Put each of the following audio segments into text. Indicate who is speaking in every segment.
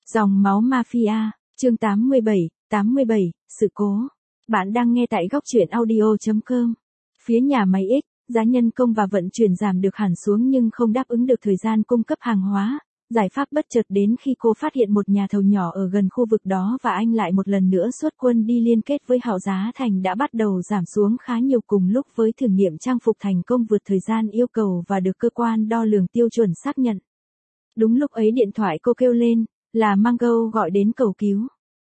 Speaker 1: Dòng máu mafia, chương 87, sự cố. Bạn đang nghe tại góc truyện audio.com. Phía nhà máy X, giá nhân công và vận chuyển giảm được hẳn xuống nhưng không đáp ứng được thời gian cung cấp hàng hóa. Giải pháp bất chợt đến khi cô phát hiện một nhà thầu nhỏ ở gần khu vực đó và anh lại một lần nữa xuất quân đi liên kết với họ. Giá thành đã bắt đầu giảm xuống khá nhiều cùng lúc với thử nghiệm trang phục thành công vượt thời gian yêu cầu và được cơ quan đo lường tiêu chuẩn xác nhận. Đúng lúc ấy điện thoại cô kêu lên, là Mango gọi đến cầu cứu.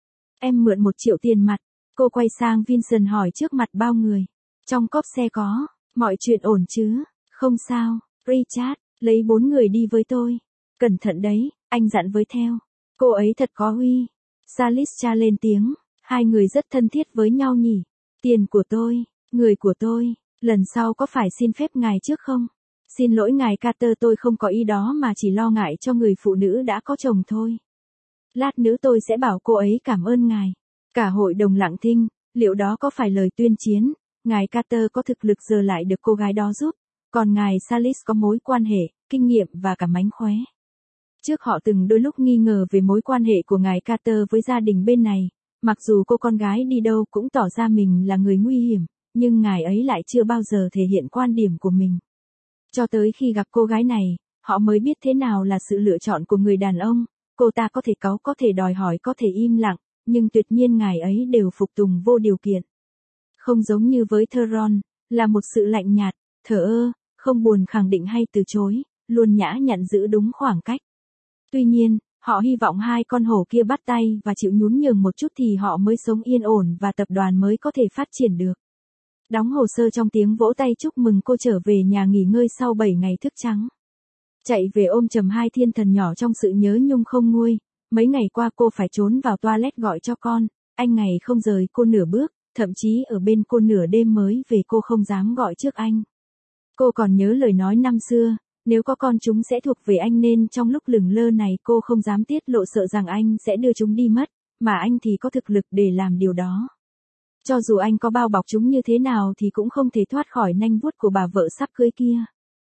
Speaker 1: Em mượn 1 triệu tiền mặt, cô quay sang Vincent hỏi trước mặt bao người. Trong cốp xe có, mọi chuyện ổn chứ? Không sao, Richard, lấy 4 người đi với tôi. Cẩn thận đấy, anh dặn với theo. Cô ấy thật có uy. Salisha lên tiếng, hai người rất thân thiết với nhau nhỉ. Tiền của tôi, người của tôi, lần sau có phải xin phép ngài trước không? Xin lỗi ngài Carter, tôi không có ý đó mà chỉ lo ngại cho người phụ nữ đã có chồng thôi. Lát nữa tôi sẽ bảo cô ấy cảm ơn ngài. Cả hội đồng lặng thinh, liệu đó có phải lời tuyên chiến? Ngài Carter có thực lực giờ lại được cô gái đó giúp, còn ngài Salis có mối quan hệ, kinh nghiệm và cả mánh khóe. Trước họ từng đôi lúc nghi ngờ về mối quan hệ của ngài Carter với gia đình bên này, mặc dù cô con gái đi đâu cũng tỏ ra mình là người nguy hiểm, nhưng ngài ấy lại chưa bao giờ thể hiện quan điểm của mình. Cho tới khi gặp cô gái này, họ mới biết thế nào là sự lựa chọn của người đàn ông. Cô ta có thể cáu, có thể đòi hỏi, có thể im lặng, nhưng tuyệt nhiên ngài ấy đều phục tùng vô điều kiện. Không giống như với Theron, là một sự lạnh nhạt, thờ ơ, không buồn khẳng định hay từ chối, luôn nhã nhặn giữ đúng khoảng cách. Tuy nhiên, họ hy vọng hai con hổ kia bắt tay và chịu nhún nhường một chút thì họ mới sống yên ổn và tập đoàn mới có thể phát triển được. Đóng hồ sơ trong tiếng vỗ tay chúc mừng cô trở về nhà nghỉ ngơi sau 7 ngày thức trắng. Chạy về ôm chầm hai thiên thần nhỏ trong sự nhớ nhung không nguôi. Mấy ngày qua cô phải trốn vào toilet gọi cho con, anh ngày không rời cô nửa bước, thậm chí ở bên cô nửa đêm mới về cô không dám gọi trước anh. Cô còn nhớ lời nói năm xưa, nếu có con chúng sẽ thuộc về anh nên trong lúc lửng lơ này cô không dám tiết lộ sợ rằng anh sẽ đưa chúng đi mất, mà anh thì có thực lực để làm điều đó. Cho dù anh có bao bọc chúng như thế nào thì cũng không thể thoát khỏi nanh vuốt của bà vợ sắp cưới kia.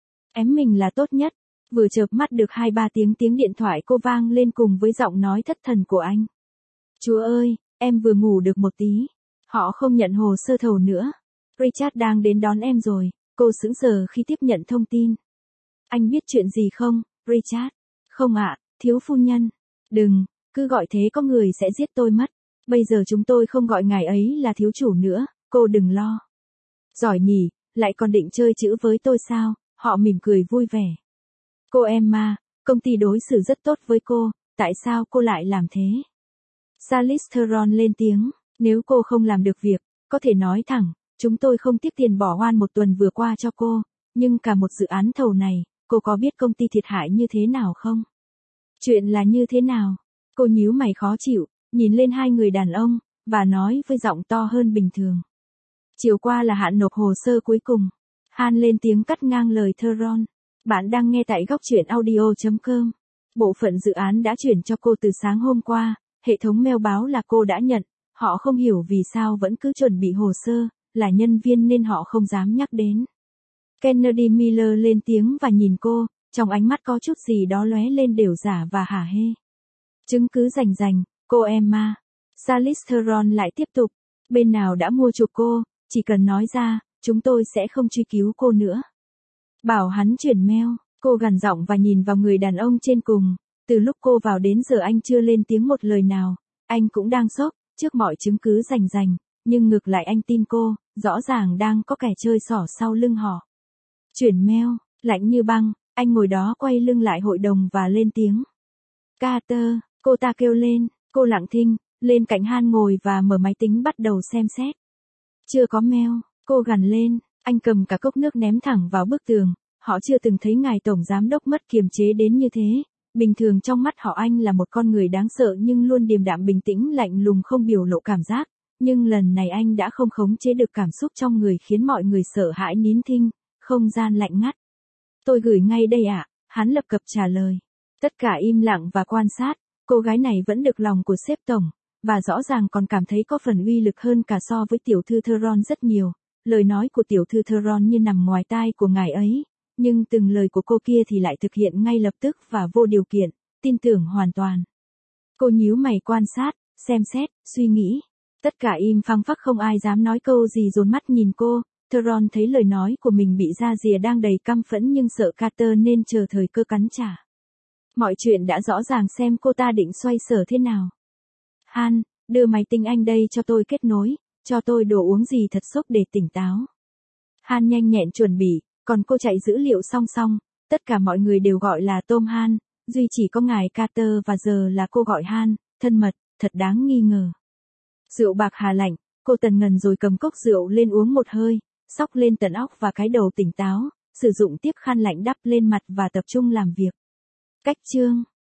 Speaker 1: Em mình là tốt nhất. Vừa chợp mắt được 2-3 tiếng điện thoại cô vang lên cùng với giọng nói thất thần của anh. Chúa ơi, em vừa ngủ được một tí. Họ không nhận hồ sơ thầu nữa. Richard đang đến đón em rồi. Cô sững sờ khi tiếp nhận thông tin. Anh biết chuyện gì không, Richard? Không ạ, thiếu phu nhân. Đừng, cứ gọi thế có người sẽ giết tôi mất. Bây giờ chúng tôi không gọi ngài ấy là thiếu chủ nữa, cô đừng lo. Giỏi nhỉ, lại còn định chơi chữ với tôi sao? Họ mỉm cười vui vẻ. Cô Emma, công ty đối xử rất tốt với cô, tại sao cô lại làm thế? Salis Theron lên tiếng, nếu cô không làm được việc, có thể nói thẳng, chúng tôi không tiếc tiền bỏ hoan 1 tuần vừa qua cho cô, nhưng cả một dự án thầu này, cô có biết công ty thiệt hại như thế nào không? Chuyện là như thế nào? Cô nhíu mày khó chịu, nhìn lên hai người đàn ông, và nói với giọng to hơn bình thường. Chiều qua là hạn nộp hồ sơ cuối cùng. Han lên tiếng cắt ngang lời Theron. Bạn đang nghe tại góc truyện audio.com. Bộ phận dự án đã chuyển cho cô từ sáng hôm qua, hệ thống mail báo là cô đã nhận, họ không hiểu vì sao vẫn cứ chuẩn bị hồ sơ, là nhân viên nên họ không dám nhắc đến. Kennedy Miller lên tiếng và nhìn cô, trong ánh mắt có chút gì đó lóe lên đều giả và hả hê. Chứng cứ rành rành, cô Emma. Salis Theron lại tiếp tục, bên nào đã mua chuộc cô, chỉ cần nói ra, chúng tôi sẽ không truy cứu cô nữa. Bảo hắn chuyển mail, cô gằn giọng và nhìn vào người đàn ông trên cùng, từ lúc cô vào đến giờ anh chưa lên tiếng một lời nào, anh cũng đang sốc, trước mọi chứng cứ rành rành, nhưng ngược lại anh tin cô, rõ ràng đang có kẻ chơi xỏ sau lưng họ. Chuyển mail, lạnh như băng, anh ngồi đó quay lưng lại hội đồng và lên tiếng. Carter, cô ta kêu lên, cô lặng thinh, lên cạnh Han ngồi và mở máy tính bắt đầu xem xét. Chưa có mail, cô gằn lên. Anh cầm cả cốc nước ném thẳng vào bức tường, họ chưa từng thấy ngài tổng giám đốc mất kiềm chế đến như thế. Bình thường trong mắt họ anh là một con người đáng sợ nhưng luôn điềm đạm bình tĩnh lạnh lùng không biểu lộ cảm giác, nhưng lần này anh đã không khống chế được cảm xúc trong người khiến mọi người sợ hãi nín thinh, không gian lạnh ngắt. Tôi gửi ngay đây ạ, hắn lập cập trả lời. Tất cả im lặng và quan sát, cô gái này vẫn được lòng của sếp tổng, và rõ ràng còn cảm thấy có phần uy lực hơn cả so với tiểu thư Theron rất nhiều. Lời nói của tiểu thư Theron như nằm ngoài tai của ngài ấy, nhưng từng lời của cô kia thì lại thực hiện ngay lập tức và vô điều kiện, tin tưởng hoàn toàn. Cô nhíu mày quan sát, xem xét, suy nghĩ. Tất cả im phăng phắc không ai dám nói câu gì dồn mắt nhìn cô. Theron thấy lời nói của mình bị ra rìa đang đầy căm phẫn nhưng sợ Carter nên chờ thời cơ cắn trả. Mọi chuyện đã rõ ràng xem cô ta định xoay sở thế nào. Han, đưa máy tính anh đây cho tôi kết nối, cho tôi đồ uống gì thật sốc để tỉnh táo. Han nhanh nhẹn chuẩn bị, còn cô chạy dữ liệu song song, tất cả mọi người đều gọi là Tom Han, duy chỉ có ngài Carter và giờ là cô gọi Han, thân mật, thật đáng nghi ngờ. Rượu bạc hà lạnh, cô tần ngần rồi cầm cốc rượu lên uống một hơi, xóc lên tận óc và cái đầu tỉnh táo, sử dụng tiếp khăn lạnh đắp lên mặt và tập trung làm việc. Cách chương